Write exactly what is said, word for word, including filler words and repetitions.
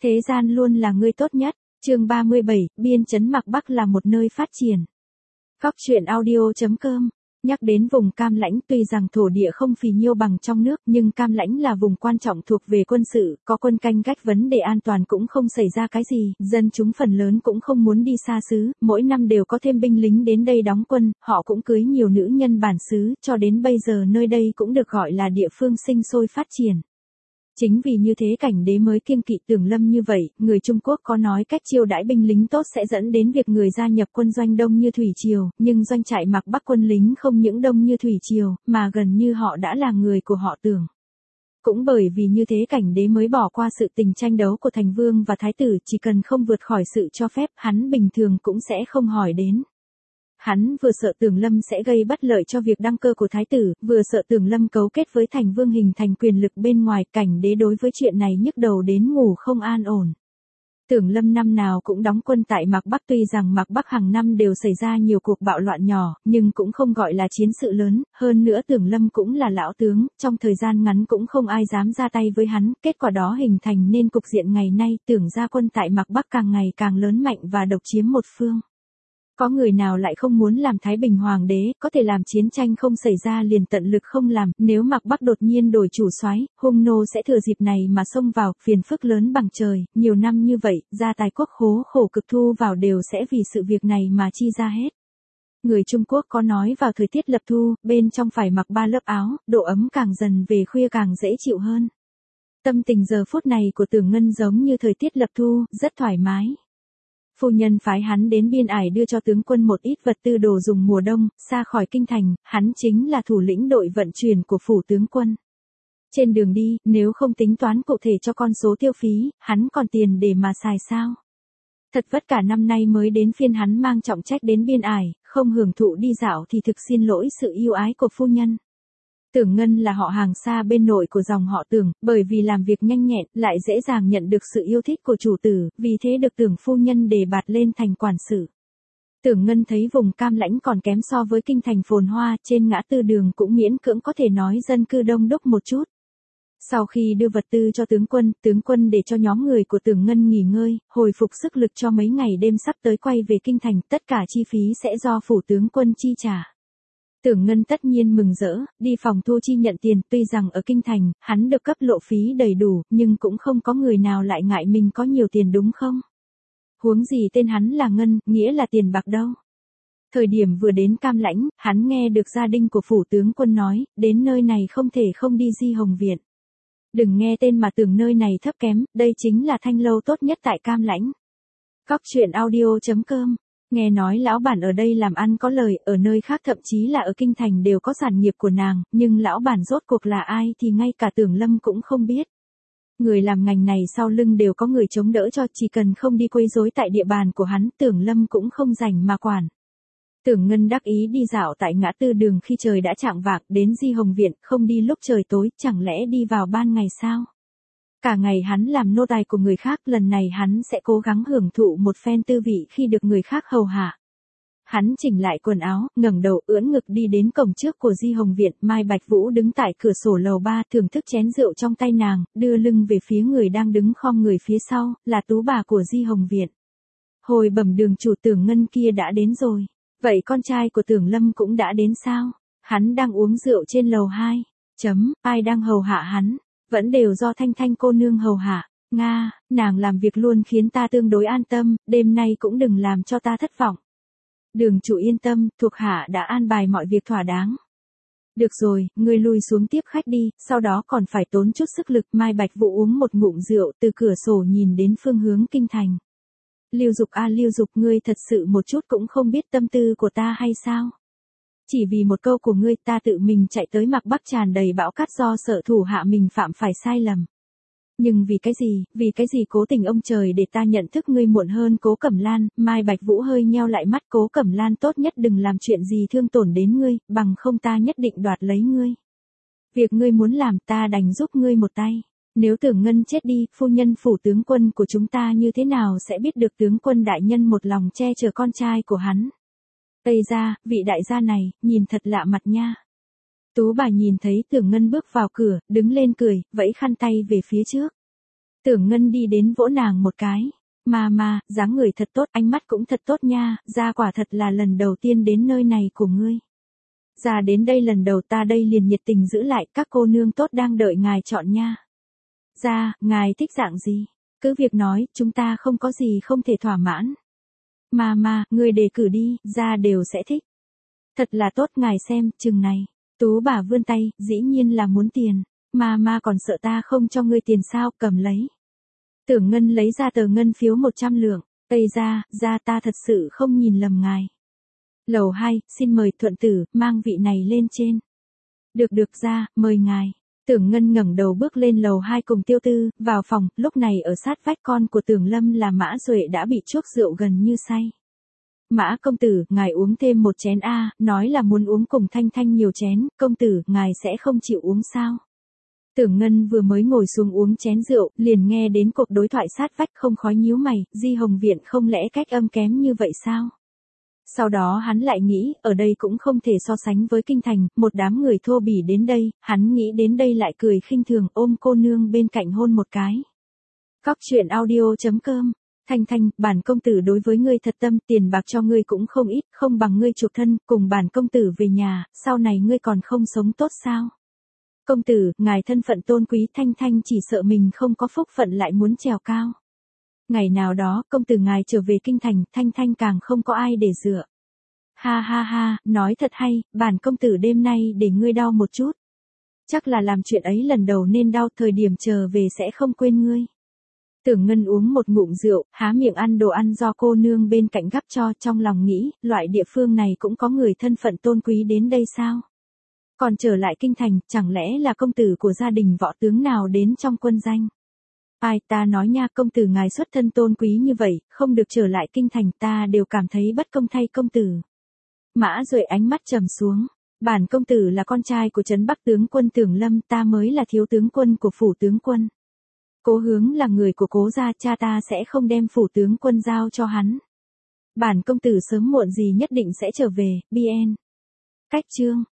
Thế gian luôn là người tốt nhất. Chương ba mươi bảy, biên trấn Mạc Bắc là một nơi phát triển. Góc truyện audio chấm com. Nhắc đến vùng Cam Lãnh, tuy rằng thổ địa không phì nhiêu bằng trong nước, nhưng Cam Lãnh là vùng quan trọng thuộc về quân sự, có quân canh gác, vấn đề an toàn cũng không xảy ra cái gì, dân chúng phần lớn cũng không muốn đi xa xứ, mỗi năm đều có thêm binh lính đến đây đóng quân, họ cũng cưới nhiều nữ nhân bản xứ, cho đến bây giờ nơi đây cũng được gọi là địa phương sinh sôi phát triển. Chính vì như thế cảnh đế mới kiêng kỵ Tưởng Lâm như vậy, người Trung Quốc có nói cách chiêu đãi binh lính tốt sẽ dẫn đến việc người gia nhập quân doanh đông như thủy triều, nhưng doanh trại Mạc Bắc quân lính không những đông như thủy triều, mà gần như họ đã là người của họ Tưởng. Cũng bởi vì như thế cảnh đế mới bỏ qua sự tình tranh đấu của thành vương và thái tử, chỉ cần không vượt khỏi sự cho phép, hắn bình thường cũng sẽ không hỏi đến. Hắn vừa sợ Tưởng Lâm sẽ gây bất lợi cho việc đăng cơ của thái tử, vừa sợ Tưởng Lâm cấu kết với thành vương hình thành quyền lực bên ngoài, cảnh đế đối với chuyện này nhức đầu đến ngủ không an ổn. Tưởng Lâm năm nào cũng đóng quân tại Mạc Bắc, tuy rằng Mạc Bắc hàng năm đều xảy ra nhiều cuộc bạo loạn nhỏ, nhưng cũng không gọi là chiến sự lớn, hơn nữa Tưởng Lâm cũng là lão tướng, trong thời gian ngắn cũng không ai dám ra tay với hắn, kết quả đó hình thành nên cục diện ngày nay, Tưởng gia quân tại Mạc Bắc càng ngày càng lớn mạnh và độc chiếm một phương. Có người nào lại không muốn làm Thái Bình Hoàng đế, có thể làm chiến tranh không xảy ra liền tận lực không làm, nếu Mạc Bắc đột nhiên đổi chủ soái, hung nô sẽ thừa dịp này mà xông vào, phiền phức lớn bằng trời, nhiều năm như vậy, gia tài quốc khố khổ cực thu vào đều sẽ vì sự việc này mà chi ra hết. Người Trung Quốc có nói vào thời tiết lập thu, bên trong phải mặc ba lớp áo, độ ấm càng dần về khuya càng dễ chịu hơn. Tâm tình giờ phút này của Tưởng Ngân giống như thời tiết lập thu, rất thoải mái. Phu nhân phái hắn đến biên ải đưa cho tướng quân một ít vật tư đồ dùng mùa đông, xa khỏi kinh thành, hắn chính là thủ lĩnh đội vận chuyển của phủ tướng quân. Trên đường đi, nếu không tính toán cụ thể cho con số tiêu phí, hắn còn tiền để mà xài sao? Thật vất cả năm nay mới đến phiên hắn mang trọng trách đến biên ải, không hưởng thụ đi dạo thì thực xin lỗi sự yêu ái của phu nhân. Tưởng Ngân là họ hàng xa bên nội của dòng họ Tưởng, bởi vì làm việc nhanh nhẹn, lại dễ dàng nhận được sự yêu thích của chủ tử, vì thế được Tưởng phu nhân đề bạt lên thành quản sự. Tưởng Ngân thấy vùng Cam Lãnh còn kém so với kinh thành phồn hoa, trên ngã tư đường cũng miễn cưỡng có thể nói dân cư đông đúc một chút. Sau khi đưa vật tư cho tướng quân, tướng quân để cho nhóm người của Tưởng Ngân nghỉ ngơi, hồi phục sức lực cho mấy ngày đêm sắp tới quay về kinh thành, tất cả chi phí sẽ do phủ tướng quân chi trả. Tưởng Ngân tất nhiên mừng rỡ, đi phòng thu chi nhận tiền, tuy rằng ở kinh thành, hắn được cấp lộ phí đầy đủ, nhưng cũng không có người nào lại ngại mình có nhiều tiền đúng không? Huống gì tên hắn là Ngân, nghĩa là tiền bạc đâu. Thời điểm vừa đến Cam Lãnh, hắn nghe được gia đình của phủ tướng quân nói, đến nơi này không thể không đi Di Hồng Viện. Đừng nghe tên mà tưởng nơi này thấp kém, đây chính là thanh lâu tốt nhất tại Cam Lãnh. Góc truyện audio chấm com. Nghe nói lão bản ở đây làm ăn có lời, ở nơi khác thậm chí là ở kinh thành đều có sản nghiệp của nàng, nhưng lão bản rốt cuộc là ai thì ngay cả Tưởng Lâm cũng không biết. Người làm ngành này sau lưng đều có người chống đỡ cho, chỉ cần không đi quấy rối tại địa bàn của hắn, Tưởng Lâm cũng không rảnh mà quản. Tưởng Ngân đắc ý đi dạo tại ngã tư đường khi trời đã chạng vạng, đến Di Hồng Viện, không đi lúc trời tối, chẳng lẽ đi vào ban ngày sao? Cả ngày hắn làm nô tài của người khác, lần này hắn sẽ cố gắng hưởng thụ một phen tư vị khi được người khác hầu hạ. Hắn chỉnh lại quần áo, ngẩng đầu ưỡn ngực đi đến cổng trước của Di Hồng Viện, Mai Bạch Vũ đứng tại cửa sổ lầu ba thưởng thức chén rượu trong tay nàng, đưa lưng về phía người đang đứng khom người phía sau, là tú bà của Di Hồng Viện. Hồi bẩm đường chủ, Tưởng Ngân kia đã đến rồi. Vậy con trai của Tưởng Lâm cũng đã đến sao? Hắn đang uống rượu trên lầu hai. Chấm, ai đang hầu hạ hắn? Vẫn đều do Thanh Thanh cô nương hầu hạ. Nga, nàng làm việc luôn khiến ta tương đối an tâm, đêm nay cũng đừng làm cho ta thất vọng. Đường chủ yên tâm, thuộc hạ đã an bài mọi việc thỏa đáng. Được rồi, ngươi lui xuống tiếp khách đi, sau đó còn phải tốn chút sức lực. Mai Bạch Vũ uống một ngụm rượu từ cửa sổ nhìn đến phương hướng kinh thành. Lưu Dục a Lưu Dục, ngươi thật sự một chút cũng không biết tâm tư của ta hay sao? Chỉ vì một câu của ngươi ta tự mình chạy tới Mạc Bắc tràn đầy bão cát do sợ thủ hạ mình phạm phải sai lầm. Nhưng vì cái gì, vì cái gì cố tình ông trời để ta nhận thức ngươi muộn hơn Cố Cẩm Lan? Mai Bạch Vũ hơi nheo lại mắt. Cố Cẩm Lan tốt nhất đừng làm chuyện gì thương tổn đến ngươi, bằng không ta nhất định đoạt lấy ngươi. Việc ngươi muốn làm ta đành giúp ngươi một tay. Nếu Tưởng Ngân chết đi, phu nhân phủ tướng quân của chúng ta như thế nào sẽ biết được tướng quân đại nhân một lòng che chở con trai của hắn? Tây ra, vị đại gia này, nhìn thật lạ mặt nha. Tú bà nhìn thấy Tưởng Ngân bước vào cửa, đứng lên cười, vẫy khăn tay về phía trước. Tưởng Ngân đi đến vỗ nàng một cái. Mà mà, dáng người thật tốt, ánh mắt cũng thật tốt nha, ra quả thật là lần đầu tiên đến nơi này của ngươi. Ra đến đây lần đầu ta đây liền nhiệt tình giữ lại, các cô nương tốt đang đợi ngài chọn nha. Ra, ngài thích dạng gì? Cứ việc nói, chúng ta không có gì không thể thỏa mãn. Mà mà, ngươi đề cử đi, ra đều sẽ thích. Thật là tốt, ngài xem, chừng này. Tú bà vươn tay, dĩ nhiên là muốn tiền. Mà mà còn sợ ta không cho ngươi tiền sao, cầm lấy. Tưởng Ngân lấy ra tờ ngân phiếu một trăm lượng, tây ra, ra ta thật sự không nhìn lầm ngài. Lầu hai, xin mời thuận tử, mang vị này lên trên. Được được ra, mời ngài. Tưởng Ngân ngẩng đầu bước lên lầu hai cùng Tiêu Tư, vào phòng, lúc này ở sát vách con của Tưởng Lâm là Mã Duệ đã bị chuốc rượu gần như say. Mã công tử, ngài uống thêm một chén a, nói là muốn uống cùng Thanh Thanh nhiều chén, công tử, ngài sẽ không chịu uống sao? Tưởng Ngân vừa mới ngồi xuống uống chén rượu, liền nghe đến cuộc đối thoại sát vách không khói nhíu mày, Di Hồng Viện không lẽ cách âm kém như vậy sao? Sau đó hắn lại nghĩ, ở đây cũng không thể so sánh với kinh thành, một đám người thô bỉ đến đây, hắn nghĩ đến đây lại cười khinh thường ôm cô nương bên cạnh hôn một cái. Cóc truyện audio chấm com. Thanh Thanh, bản công tử đối với ngươi thật tâm, tiền bạc cho ngươi cũng không ít, không bằng ngươi chuộc thân, cùng bản công tử về nhà, sau này ngươi còn không sống tốt sao? Công tử, ngài thân phận tôn quý, Thanh Thanh chỉ sợ mình không có phúc phận lại muốn trèo cao. Ngày nào đó, công tử ngài trở về kinh thành, Thanh Thanh càng không có ai để dựa. Ha ha ha, nói thật hay, bản công tử đêm nay để ngươi đau một chút. Chắc là làm chuyện ấy lần đầu nên đau, thời điểm chờ về sẽ không quên ngươi. Tưởng Ngân uống một ngụm rượu, há miệng ăn đồ ăn do cô nương bên cạnh gắp cho, trong lòng nghĩ, loại địa phương này cũng có người thân phận tôn quý đến đây sao? Còn trở lại kinh thành, chẳng lẽ là công tử của gia đình võ tướng nào đến trong quân danh? Ai, ta nói nha, công tử ngài xuất thân tôn quý như vậy, không được trở lại kinh thành, ta đều cảm thấy bất công thay công tử. Mã Duệ ánh mắt trầm xuống, bản công tử là con trai của trấn Bắc tướng quân Tưởng Lâm, ta mới là thiếu tướng quân của phủ tướng quân. Cố Hướng là người của Cố gia, cha ta sẽ không đem phủ tướng quân giao cho hắn. Bản công tử sớm muộn gì nhất định sẽ trở về, bn. Cách chương